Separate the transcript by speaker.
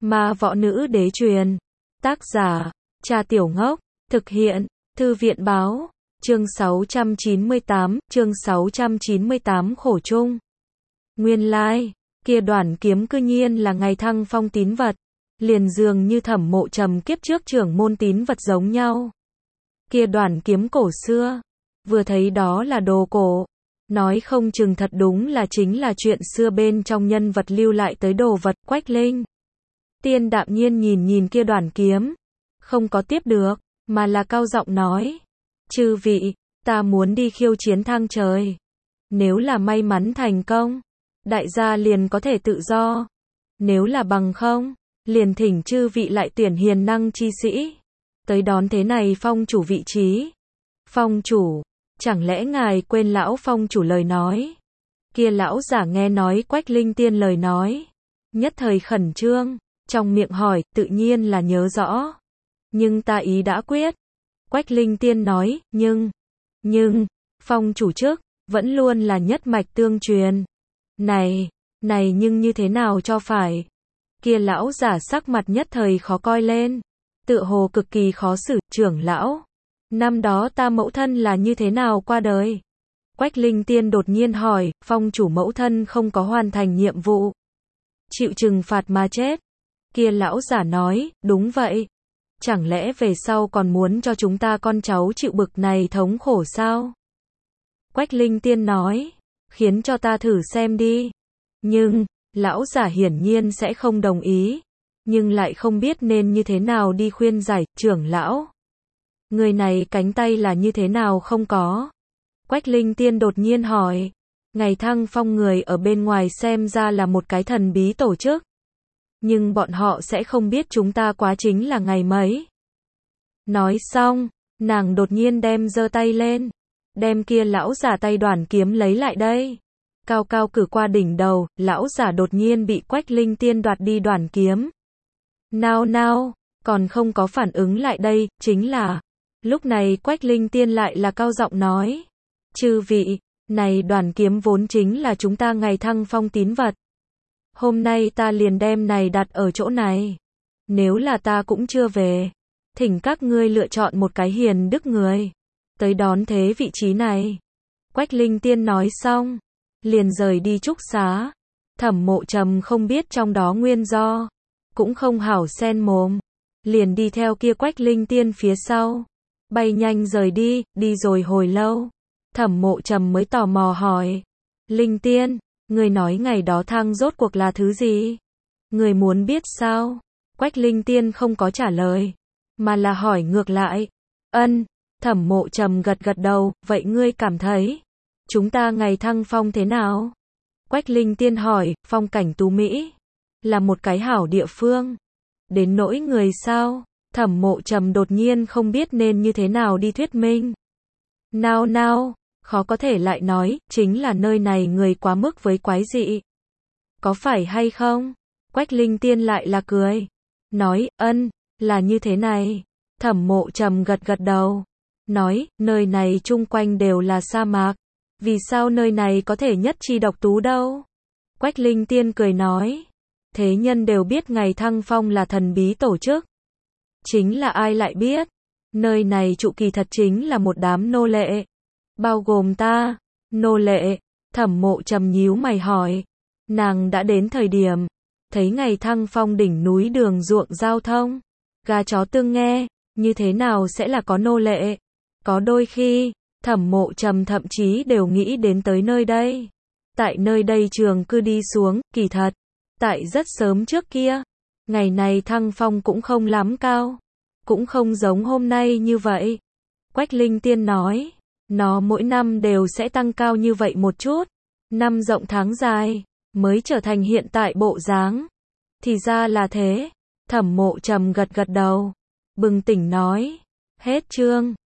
Speaker 1: Ma Võ Nữ Đế truyền. Tác giả, Cha Tiểu Ngốc. Thực hiện, Thư viện Báo. Chương 698 khổ chung. Nguyên lai, kia Đoản kiếm cư nhiên là ngày Thăng Phong tín vật. Liền dường như Thẩm Mộ Trầm kiếp trước trưởng môn tín vật giống nhau. Kia Đoản kiếm cổ xưa, vừa thấy đó là đồ cổ. Nói không chừng thật đúng là chính là chuyện xưa bên trong nhân vật lưu lại tới đồ vật. Quách Linh Tiên đạm nhiên nhìn kia Đoản kiếm, không có tiếp được, mà là cao giọng nói: "Chư vị, ta muốn đi khiêu chiến thang trời. Nếu là may mắn thành công, đại gia liền có thể tự do. Nếu là bằng không, liền thỉnh chư vị lại tuyển hiền năng chi sĩ tới đón thế này phong chủ vị trí." "Phong chủ, chẳng lẽ ngài quên lão phong chủ lời nói?" Kia lão giả nghe nói Quách Linh Tiên lời nói, nhất thời khẩn trương, trong miệng hỏi: "Tự nhiên là nhớ rõ, nhưng ta ý đã quyết." Quách Linh Tiên nói: Nhưng, phong chủ trước, vẫn luôn là nhất mạch tương truyền. Này nhưng như thế nào cho phải?" Kia lão giả sắc mặt nhất thời khó coi lên, tựa hồ cực kỳ khó xử. "Trưởng lão, năm đó ta mẫu thân là như thế nào qua đời?" Quách Linh Tiên đột nhiên hỏi. "Phong chủ mẫu thân không có hoàn thành nhiệm vụ, chịu trừng phạt mà chết." Kia lão giả nói: "Đúng vậy. Chẳng lẽ về sau còn muốn cho chúng ta con cháu chịu bực này thống khổ sao?" Quách Linh Tiên nói: "Khiến cho ta thử xem đi." Nhưng, lão giả hiển nhiên sẽ không đồng ý, nhưng lại không biết nên như thế nào đi khuyên giải. "Trưởng lão, người này cánh tay là như thế nào không có?" Quách Linh Tiên đột nhiên hỏi. Ngày Thăng Phong người ở bên ngoài xem ra là một cái thần bí tổ chức, nhưng bọn họ sẽ không biết chúng ta quá chính là ngày mấy. Nói xong, nàng đột nhiên giơ tay lên, đem kia lão giả tay Đoản kiếm lấy lại đây, cao cao cử qua đỉnh đầu. Lão giả đột nhiên bị Quách Linh Tiên đoạt đi Đoản kiếm. Nào, còn không có phản ứng lại đây, chính là. Lúc này Quách Linh Tiên lại là cao giọng nói: "Chư vị, này Đoản kiếm vốn chính là chúng ta ngày Thăng Phong tín vật. Hôm nay ta liền đem này đặt ở chỗ này. Nếu là ta cũng chưa về, thỉnh các ngươi lựa chọn một cái hiền đức người tới đón thế vị trí này." Quách Linh Tiên nói xong, liền rời đi trúc xá. Thẩm Mộ Trầm không biết trong đó nguyên do, cũng không hảo xen mồm, liền đi theo kia Quách Linh Tiên phía sau, bay nhanh rời đi. Đi rồi hồi lâu, Thẩm Mộ Trầm mới tò mò hỏi: "Linh Tiên, người nói ngày đó thang rốt cuộc là thứ gì? Người muốn biết sao?" Quách Linh Tiên không có trả lời, mà là hỏi ngược lại. "Ân." Thẩm Mộ Trầm gật đầu. "Vậy ngươi cảm thấy chúng ta ngày Thăng Phong thế nào?" Quách Linh Tiên hỏi. "Phong cảnh tú mỹ, là một cái hảo địa phương. Đến nỗi người sao?" Thẩm Mộ Trầm đột nhiên không biết nên như thế nào đi thuyết minh. Nào, khó có thể lại nói, chính là nơi này người quá mức với quái dị. Có phải hay không? Quách Linh Tiên lại là cười, nói: "Ân, là như thế này." Thẩm Mộ Trầm gật đầu, nói: "Nơi này chung quanh đều là sa mạc, vì sao nơi này có thể nhất chi độc tú đâu?" Quách Linh Tiên cười nói: "Thế nhân đều biết ngày Thăng Phong là thần bí tổ chức, chính là ai lại biết, nơi này trụ kỳ thật chính là một đám nô lệ, bao gồm ta." "Nô lệ?" Thẩm Mộ Trầm nhíu mày hỏi. Nàng đã đến thời điểm, thấy ngày Thăng Phong đỉnh núi đường ruộng giao thông, gà chó tương nghe, như thế nào sẽ là có nô lệ? Có đôi khi, Thẩm Mộ Trầm thậm chí đều nghĩ đến tới nơi đây. Tại nơi đây trường cư đi xuống, kỳ thật, tại rất sớm trước kia, ngày này Thăng Phong cũng không lắm cao, cũng không giống hôm nay như vậy. Quách Linh Tiên nói, nó mỗi năm đều sẽ tăng cao như vậy một chút, năm rộng tháng dài, mới trở thành hiện tại bộ dáng. Thì ra là thế. Thẩm Mộ Trầm gật đầu, bừng tỉnh nói. Hết chương.